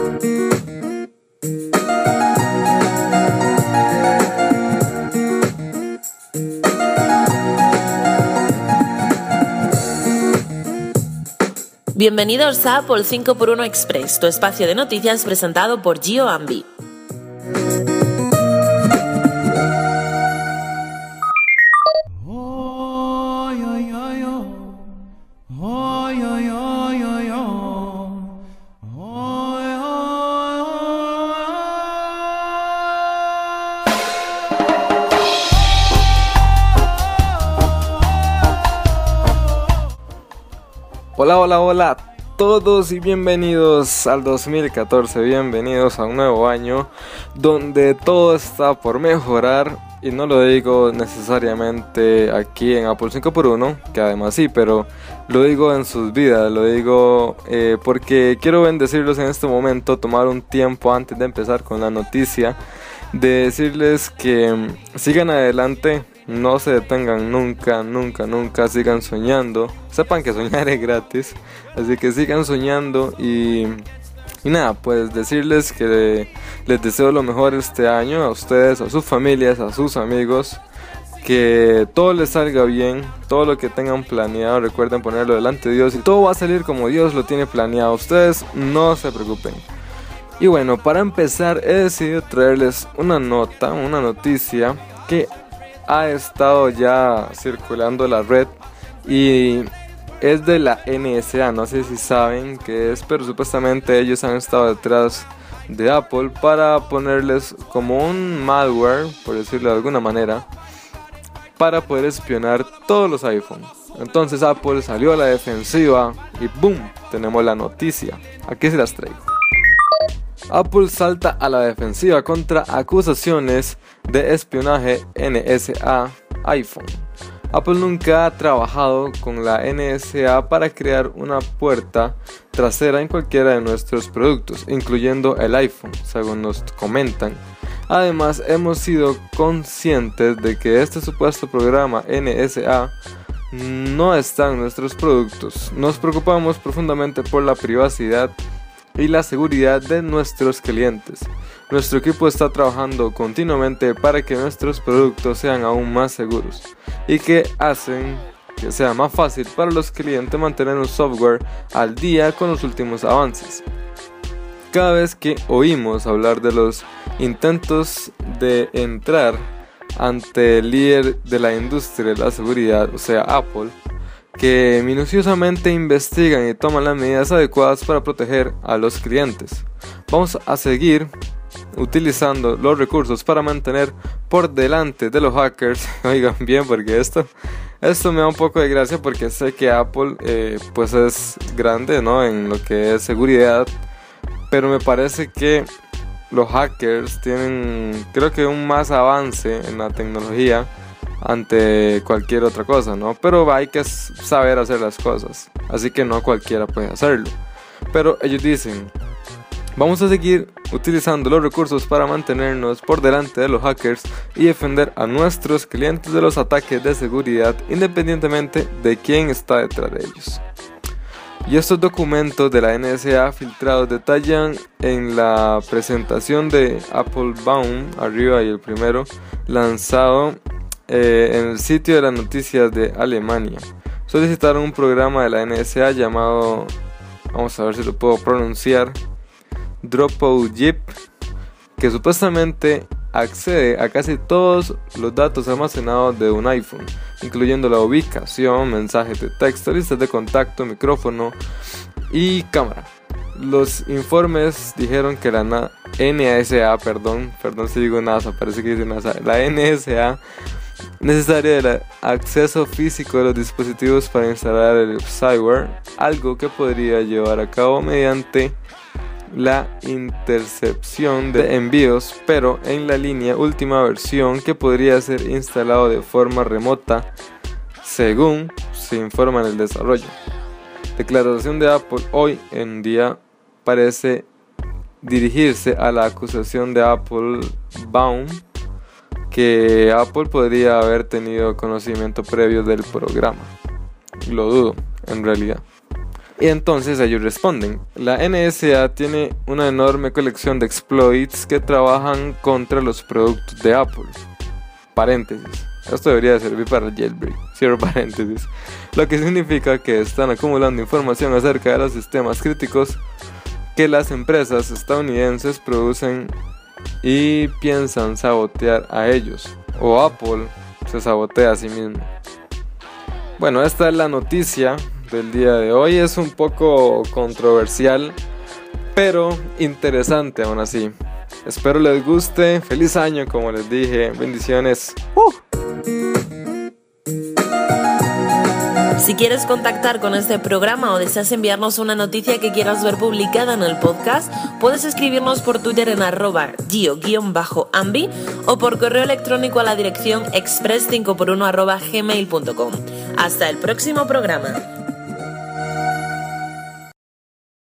Bienvenidos a Apple 5x1 Express, tu espacio de noticias presentado por Gio Ambi. Hola a todos y bienvenidos al 2014, bienvenidos a un nuevo año donde todo está por mejorar, y no lo digo necesariamente aquí en Apple 5x1, que además sí, pero lo digo en sus vidas, lo digo porque quiero bendecirlos en este momento, tomar un tiempo antes de empezar con la noticia, de decirles que sigan adelante. No se detengan nunca, sigan soñando. Sepan que soñar es gratis, así que sigan soñando y nada, pues decirles que les deseo lo mejor este año a ustedes, a sus familias, a sus amigos. Que todo les salga bien, todo lo que tengan planeado, recuerden ponerlo delante de Dios y todo va a salir como Dios lo tiene planeado. Ustedes no se preocupen. Y bueno, para empezar he decidido traerles una noticia que ha estado ya circulando la red y es de la NSA, no sé si saben qué es, pero supuestamente ellos han estado detrás de Apple para ponerles como un malware, por decirlo de alguna manera, para poder espionar todos los iPhones. Entonces Apple salió a la defensiva y ¡boom! Tenemos la noticia, aquí se las traigo. Apple salta a la defensiva contra acusaciones de espionaje NSA iPhone. Apple nunca ha trabajado con la NSA para crear una puerta trasera en cualquiera de nuestros productos, incluyendo el iPhone, según nos comentan. Además, hemos sido conscientes de que este supuesto programa NSA no está en nuestros productos. Nos preocupamos profundamente por la privacidad y la seguridad de nuestros clientes. Nuestro equipo está trabajando continuamente para que nuestros productos sean aún más seguros y que hacen que sea más fácil para los clientes mantener un software al día con los últimos avances. Cada vez que oímos hablar de los intentos de entrar ante el líder de la industria de la seguridad, o sea Apple, que minuciosamente investigan y toman las medidas adecuadas para proteger a los clientes. Vamos a seguir utilizando los recursos para mantener por delante de los hackers. Oigan bien, porque esto me da un poco de gracia, porque sé que Apple pues es grande, ¿no?, en lo que es seguridad, pero me parece que los hackers tienen, creo que, un más avance en la tecnología ante cualquier otra cosa, ¿no? Pero hay que saber hacer las cosas, así que no cualquiera puede hacerlo. Pero ellos dicen: vamos a seguir utilizando los recursos para mantenernos por delante de los hackers y defender a nuestros clientes de los ataques de seguridad, independientemente de quién está detrás de ellos. Y estos documentos de la NSA filtrados detallan en la presentación de Apple Baum, arriba y el primero, lanzado en el sitio de las noticias de Alemania. Solicitaron un programa de la NSA llamado, vamos a ver si lo puedo pronunciar, Dropouget, que supuestamente accede a casi todos los datos almacenados de un iPhone, incluyendo la ubicación, mensajes de texto, listas de contacto, micrófono y cámara. Los informes dijeron que la NSA, perdón si digo NASA, parece que dice NASA, la NSA necesaria del acceso físico de los dispositivos para instalar el spyware, algo que podría llevar a cabo mediante la intercepción de envíos, pero en la línea última versión, que podría ser instalado de forma remota, según se informa en el desarrollo. Declaración de Apple hoy en día parece dirigirse a la acusación de Apple Baum, que Apple podría haber tenido conocimiento previo del programa. Lo dudo, en realidad. Y entonces ellos responden: la NSA tiene una enorme colección de exploits que trabajan contra los productos de Apple. Paréntesis. Esto debería servir para el jailbreak. Cierro paréntesis. Lo que significa que están acumulando información acerca de los sistemas críticos que las empresas estadounidenses producen y piensan sabotear a ellos. O Apple se sabotea a sí mismo. Bueno, esta es la noticia del día de hoy. Es un poco controversial, pero interesante aún así. Espero les guste. Feliz año, como les dije. Bendiciones. Si quieres contactar con este programa o deseas enviarnos una noticia que quieras ver publicada en el podcast, puedes escribirnos por Twitter en @gio_ambi o por correo electrónico a la dirección express5x1@gmail.com. Hasta el próximo programa.